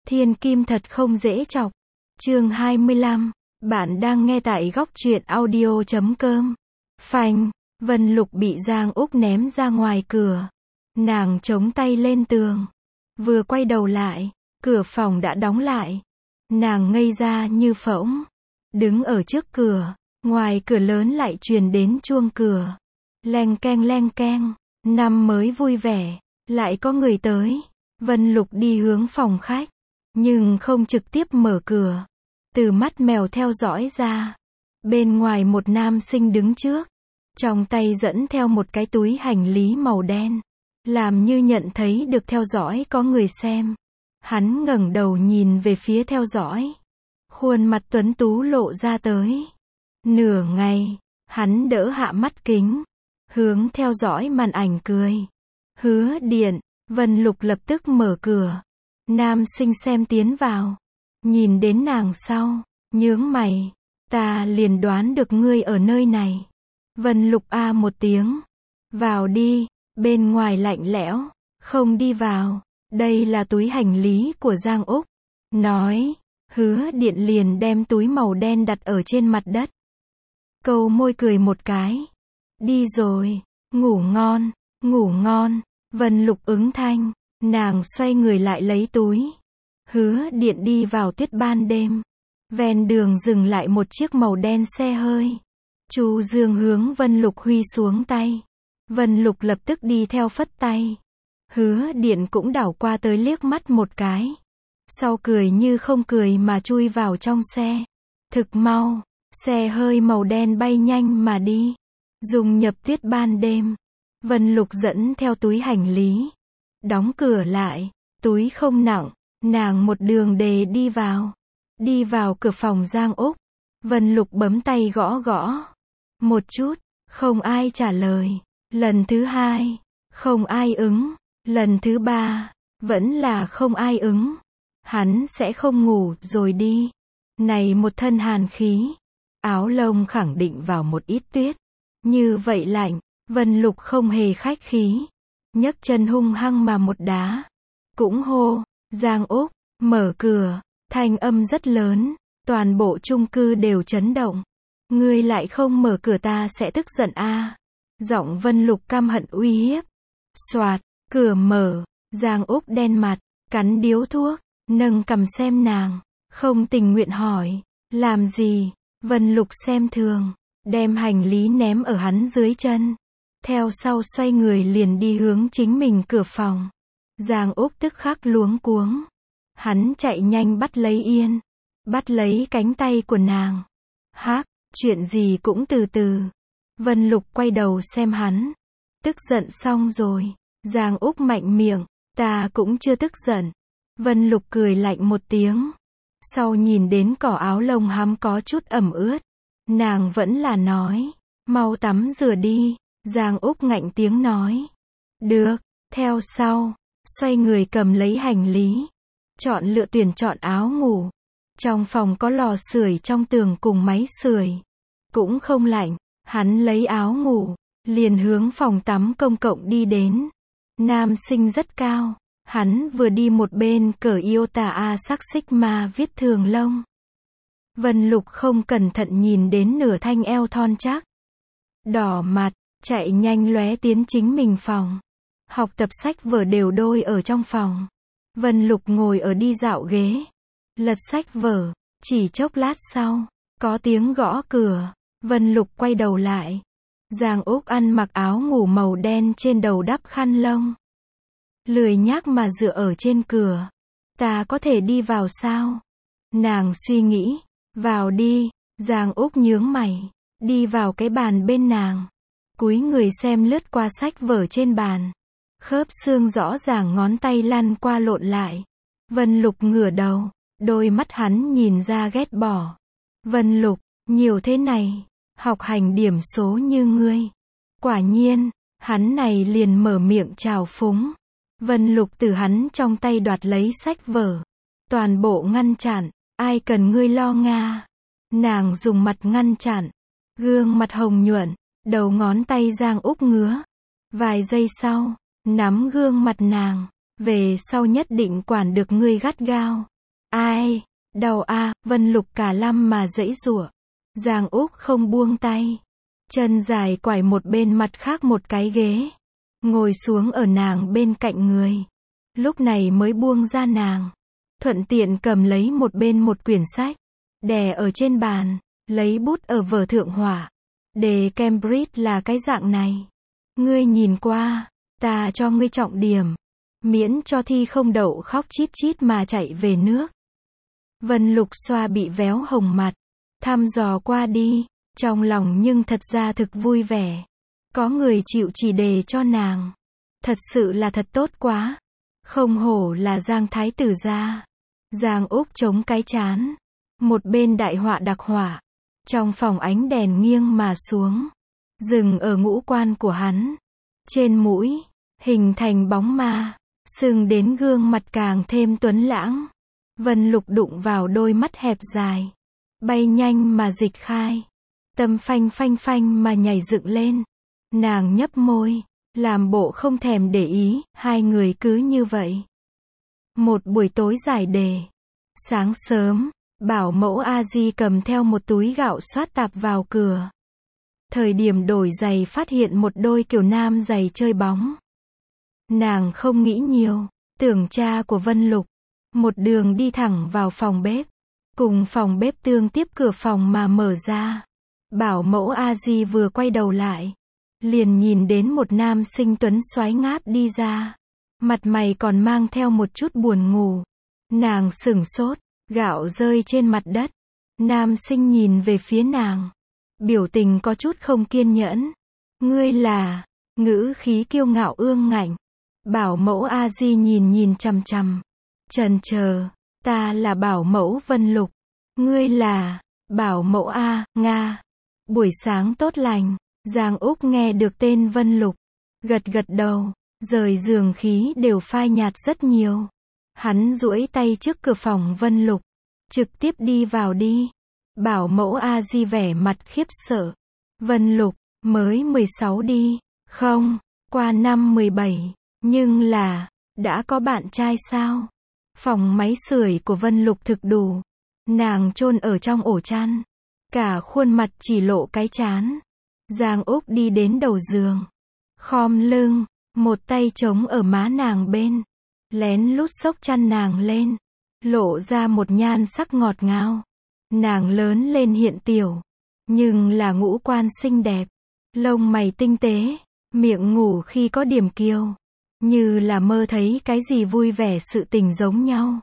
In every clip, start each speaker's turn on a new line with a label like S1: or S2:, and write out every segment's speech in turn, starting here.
S1: Thiên kim thật không dễ chọc. Chương 25. Bạn đang nghe tại góc truyện audio.com. Phanh, Vân Lục bị Giang Úc ném ra ngoài cửa. Nàng chống tay lên tường. Vừa quay đầu lại, cửa phòng đã đóng lại. Nàng ngây ra như phỗng. Đứng ở trước cửa, ngoài cửa lớn lại truyền đến chuông cửa. Leng keng, năm mới vui vẻ, lại có người tới. Vân Lục đi hướng phòng khách, nhưng không trực tiếp mở cửa. Từ mắt mèo theo dõi ra, bên ngoài một nam sinh đứng trước, trong tay dẫn theo một cái túi hành lý màu đen, làm như nhận thấy được theo dõi có người xem. Hắn ngẩng đầu nhìn về phía theo dõi, khuôn mặt tuấn tú lộ ra tới. Nửa ngày, hắn đỡ hạ mắt kính, hướng theo dõi màn ảnh cười. Hứa Điện. Vân Lục lập tức mở cửa. Nam sinh xem tiến vào, nhìn đến nàng sau, nhướng mày. Ta liền đoán được ngươi ở nơi này. Vân Lục a một tiếng. Vào đi. Bên ngoài lạnh lẽo. Không đi vào. Đây là túi hành lý của Giang Úc. Nói. Hứa Điện liền đem túi màu đen đặt ở trên mặt đất. Câu môi cười một cái. Đi rồi. Ngủ ngon. Ngủ ngon. Vân Lục ứng thanh. Nàng xoay người lại lấy túi. Hứa Điện đi vào tuyết ban đêm. Ven đường dừng lại một chiếc màu đen xe hơi. Chu Dương hướng Vân Lục huy xuống tay. Vân Lục lập tức đi theo phất tay. Hứa Điện cũng đảo qua tới liếc mắt một cái. Sau cười như không cười mà chui vào trong xe. Thực mau, xe hơi màu đen bay nhanh mà đi. Dùng nhập tuyết ban đêm. Vân Lục dẫn theo túi hành lý. Đóng cửa lại. Túi không nặng. Nàng một đường đề đi vào. Đi vào cửa phòng Giang Úc. Vân Lục bấm tay gõ gõ. Một chút. Không ai trả lời. Lần thứ hai. Không ai ứng. Lần thứ ba. Vẫn là không ai ứng. Hắn sẽ không ngủ rồi đi. Này một thân hàn khí. Áo lông khẳng định vào một ít tuyết. Như vậy lạnh. Vân Lục không hề khách khí. Nhấc chân hung hăng mà một đá. Cũng hô. Giang Úc. Mở cửa. Thanh âm rất lớn. Toàn bộ chung cư đều chấn động. Ngươi lại không mở cửa ta sẽ tức giận a. Giọng Vân Lục căm hận uy hiếp. Soạt. Cửa mở. Giang Úc đen mặt. Cắn điếu thuốc. Nâng cằm xem nàng. Không tình nguyện hỏi. Làm gì? Vân Lục xem thường. Đem hành lý ném ở hắn dưới chân. Theo sau xoay người liền đi hướng chính mình cửa phòng. Giang Úc tức khắc luống cuống. Hắn chạy nhanh bắt lấy Yên. Bắt lấy cánh tay của nàng. Hắc, chuyện gì cũng từ từ. Vân Lục quay đầu xem hắn. Tức giận xong rồi. Giang Úc mạnh miệng. Ta cũng chưa tức giận. Vân Lục cười lạnh một tiếng. Sau nhìn đến cỏ áo lông hắn có chút ẩm ướt. Nàng vẫn là nói. Mau tắm rửa đi. Giang Úc ngạnh tiếng nói. Được. Theo sau. Xoay người cầm lấy hành lý. Tuyển chọn áo ngủ. Trong phòng có lò sưởi trong tường cùng máy sưởi. Cũng không lạnh. Hắn lấy áo ngủ. Liền hướng phòng tắm công cộng đi đến. Nam sinh rất cao. Hắn vừa đi một bên cởi Iota A sắc Sigma viết thường lông. Vân Lục không cẩn thận nhìn đến nửa thanh eo thon chắc. Đỏ mặt. Chạy nhanh lóe tiến chính mình phòng. Học tập sách vở đều đôi ở trong phòng. Vân Lục ngồi ở đi dạo ghế. Lật sách vở. Chỉ chốc lát sau. Có tiếng gõ cửa. Vân Lục quay đầu lại. Giang Úc ăn mặc áo ngủ màu đen trên đầu đắp khăn lông. Lười nhác mà dựa ở trên cửa. Ta có thể đi vào sao? Nàng suy nghĩ. Vào đi. Giang Úc nhướng mày. Đi vào cái bàn bên nàng. Cúi người xem lướt qua sách vở trên bàn. Khớp xương rõ ràng ngón tay lăn qua lộn lại. Vân Lục ngửa đầu. Đôi mắt hắn nhìn ra ghét bỏ. Vân Lục, nhiều thế này. Học hành điểm số như ngươi. Quả nhiên, hắn này liền mở miệng chào phúng. Vân Lục từ hắn trong tay đoạt lấy sách vở. Toàn bộ ngăn chặn. Ai cần ngươi lo nga. Nàng dùng mặt ngăn chặn. Gương mặt hồng nhuận. Đầu ngón tay Giang Úc ngứa. Vài giây sau, nắm gương mặt nàng. Về sau nhất định quản được ngươi gắt gao. Ai? Đau a, Vân Lục cả lăm mà giãy giụa. Giang Úc không buông tay. Chân dài quải một bên mặt khác một cái ghế. Ngồi xuống ở nàng bên cạnh người. Lúc này mới buông ra nàng. Thuận tiện cầm lấy một bên một quyển sách. Đè ở trên bàn. Lấy bút ở vở thượng họa. Đề Cambridge là cái dạng này. Ngươi nhìn qua. Ta cho ngươi trọng điểm. Miễn cho thi không đậu khóc chít chít mà chạy về nước. Vân Lục xoa bị véo hồng mặt. Thăm dò qua đi. Trong lòng nhưng thật ra thực vui vẻ. Có người chịu chỉ đề cho nàng. Thật sự là thật tốt quá. Không hổ là Giang Thái tử gia. Giang Úc chống cái chán. Một bên đại họa đặc họa. Trong phòng ánh đèn nghiêng mà xuống. Dừng ở ngũ quan của hắn. Trên mũi. Hình thành bóng ma. Sưng đến gương mặt càng thêm tuấn lãng. Vân Lục đụng vào đôi mắt hẹp dài. Bay nhanh mà dịch khai. Tâm phanh phanh phanh mà nhảy dựng lên. Nàng nhấp môi. Làm bộ không thèm để ý. Hai người cứ như vậy. Một buổi tối giải đề. Sáng sớm. Bảo mẫu A Di cầm theo một túi gạo xoát tạp vào cửa. Thời điểm đổi giày phát hiện một đôi kiểu nam giày chơi bóng. Nàng không nghĩ nhiều. Tưởng cha của Vân Lục. Một đường đi thẳng vào phòng bếp. Cùng phòng bếp tương tiếp cửa phòng mà mở ra. Bảo mẫu A Di vừa quay đầu lại. Liền nhìn đến một nam sinh tuấn soái ngáp đi ra. Mặt mày còn mang theo một chút buồn ngủ. Nàng sửng sốt. Gạo rơi trên mặt đất. Nam sinh nhìn về phía nàng. Biểu tình có chút không kiên nhẫn. Ngươi là. Ngữ khí kiêu ngạo ương ngạnh. Bảo mẫu A Di nhìn chằm chằm. Chần chờ. Ta là bảo mẫu Vân Lục. Ngươi là. Bảo mẫu A, Nga. Buổi sáng tốt lành. Giang Úc nghe được tên Vân Lục. Gật gật đầu. Rời giường khí đều phai nhạt rất nhiều. Hắn duỗi tay trước cửa phòng Vân Lục. Trực tiếp đi vào đi. Bảo mẫu A Di vẻ mặt khiếp sợ. Vân Lục, mới 16 đi. Không, qua năm 17. Nhưng là, đã có bạn trai sao? Phòng máy sưởi của Vân Lục thực đủ. Nàng chôn ở trong ổ chăn. Cả khuôn mặt chỉ lộ cái trán. Giang Úc đi đến đầu giường. Khom lưng, một tay chống ở má nàng bên. Lén lút xốc chăn nàng lên. Lộ ra một nhan sắc ngọt ngào. Nàng lớn lên hiện tiểu. Nhưng là ngũ quan xinh đẹp. Lông mày tinh tế. Miệng ngủ khi có điểm kiêu. Như là mơ thấy cái gì vui vẻ sự tình giống nhau.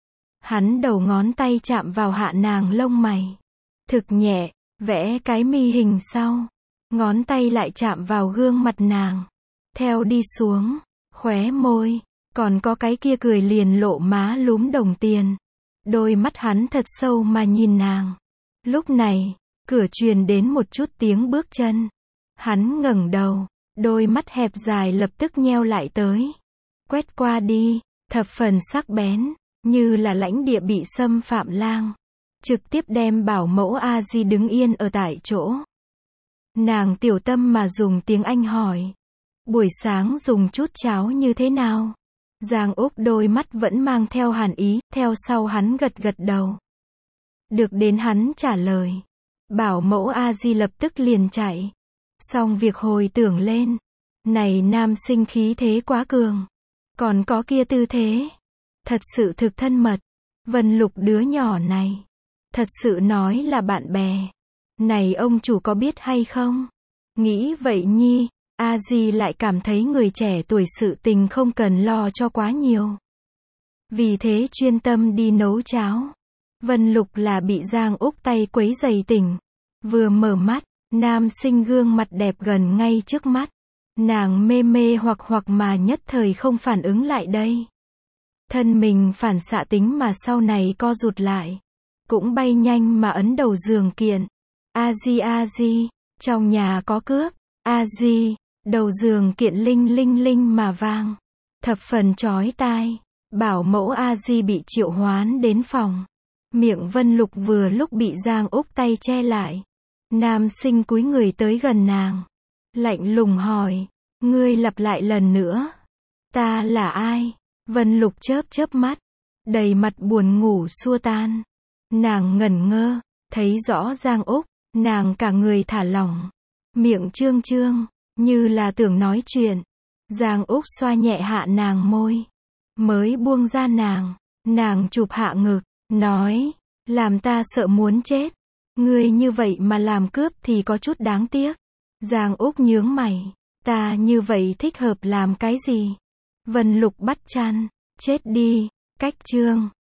S1: Hắn đầu ngón tay chạm vào hạ nàng lông mày. Thực nhẹ, vẽ cái mi hình sau. Ngón tay lại chạm vào gương mặt nàng. Theo đi xuống, khóe môi. Còn có cái kia cười liền lộ má lúm đồng tiền. Đôi mắt hắn thật sâu mà nhìn nàng. Lúc này, cửa truyền đến một chút tiếng bước chân. Hắn ngẩng đầu, đôi mắt hẹp dài lập tức nheo lại tới. Quét qua đi, thập phần sắc bén, như là lãnh địa bị xâm phạm lang. Trực tiếp đem bảo mẫu A Di đứng yên ở tại chỗ. Nàng tiểu tâm mà dùng tiếng Anh hỏi. Buổi sáng dùng chút cháo như thế nào? Giang Úc đôi mắt vẫn mang theo hàn ý, theo sau hắn gật gật đầu. Được đến hắn trả lời. Bảo mẫu A Di lập tức liền chạy. Xong việc hồi tưởng lên. Này nam sinh khí thế quá cường. Còn có kia tư thế. Thật sự thực thân mật. Vân Lục đứa nhỏ này. Thật sự nói là bạn bè. Này ông chủ có biết hay không? Nghĩ vậy nhi. A Di lại cảm thấy người trẻ tuổi sự tình không cần lo cho quá nhiều. Vì thế chuyên tâm đi nấu cháo. Vân Lục là bị Giang Úc tay quấy giày tỉnh. Vừa mở mắt, nam sinh gương mặt đẹp gần ngay trước mắt. Nàng mê mê hoặc mà nhất thời không phản ứng lại đây. Thân mình phản xạ tính mà sau này co rụt lại. Cũng bay nhanh mà ấn đầu giường kiện. A Di, trong nhà có cướp. A Di. Đầu giường kiện linh linh mà vang. Thập phần chói tai. Bảo mẫu A Di bị triệu hoán đến phòng. Miệng Vân Lục vừa lúc bị Giang Úc tay che lại. Nam sinh cúi người tới gần nàng. Lạnh lùng hỏi. Ngươi lặp lại lần nữa. Ta là ai? Vân Lục chớp chớp mắt. đầy mặt buồn ngủ xua tan. Nàng ngẩn ngơ, thấy rõ Giang Úc, nàng cả người thả lỏng, miệng trương trương, như là tưởng nói chuyện. Giang Úc xoa nhẹ hạ nàng môi, mới buông ra nàng chụp hạ ngực, nói, làm ta sợ muốn chết. Ngươi như vậy mà làm cướp thì có chút đáng tiếc. Giang Úc nhướng mày, ta như vậy thích hợp làm cái gì? Vân Lục bắt chan, chết đi, cách chương.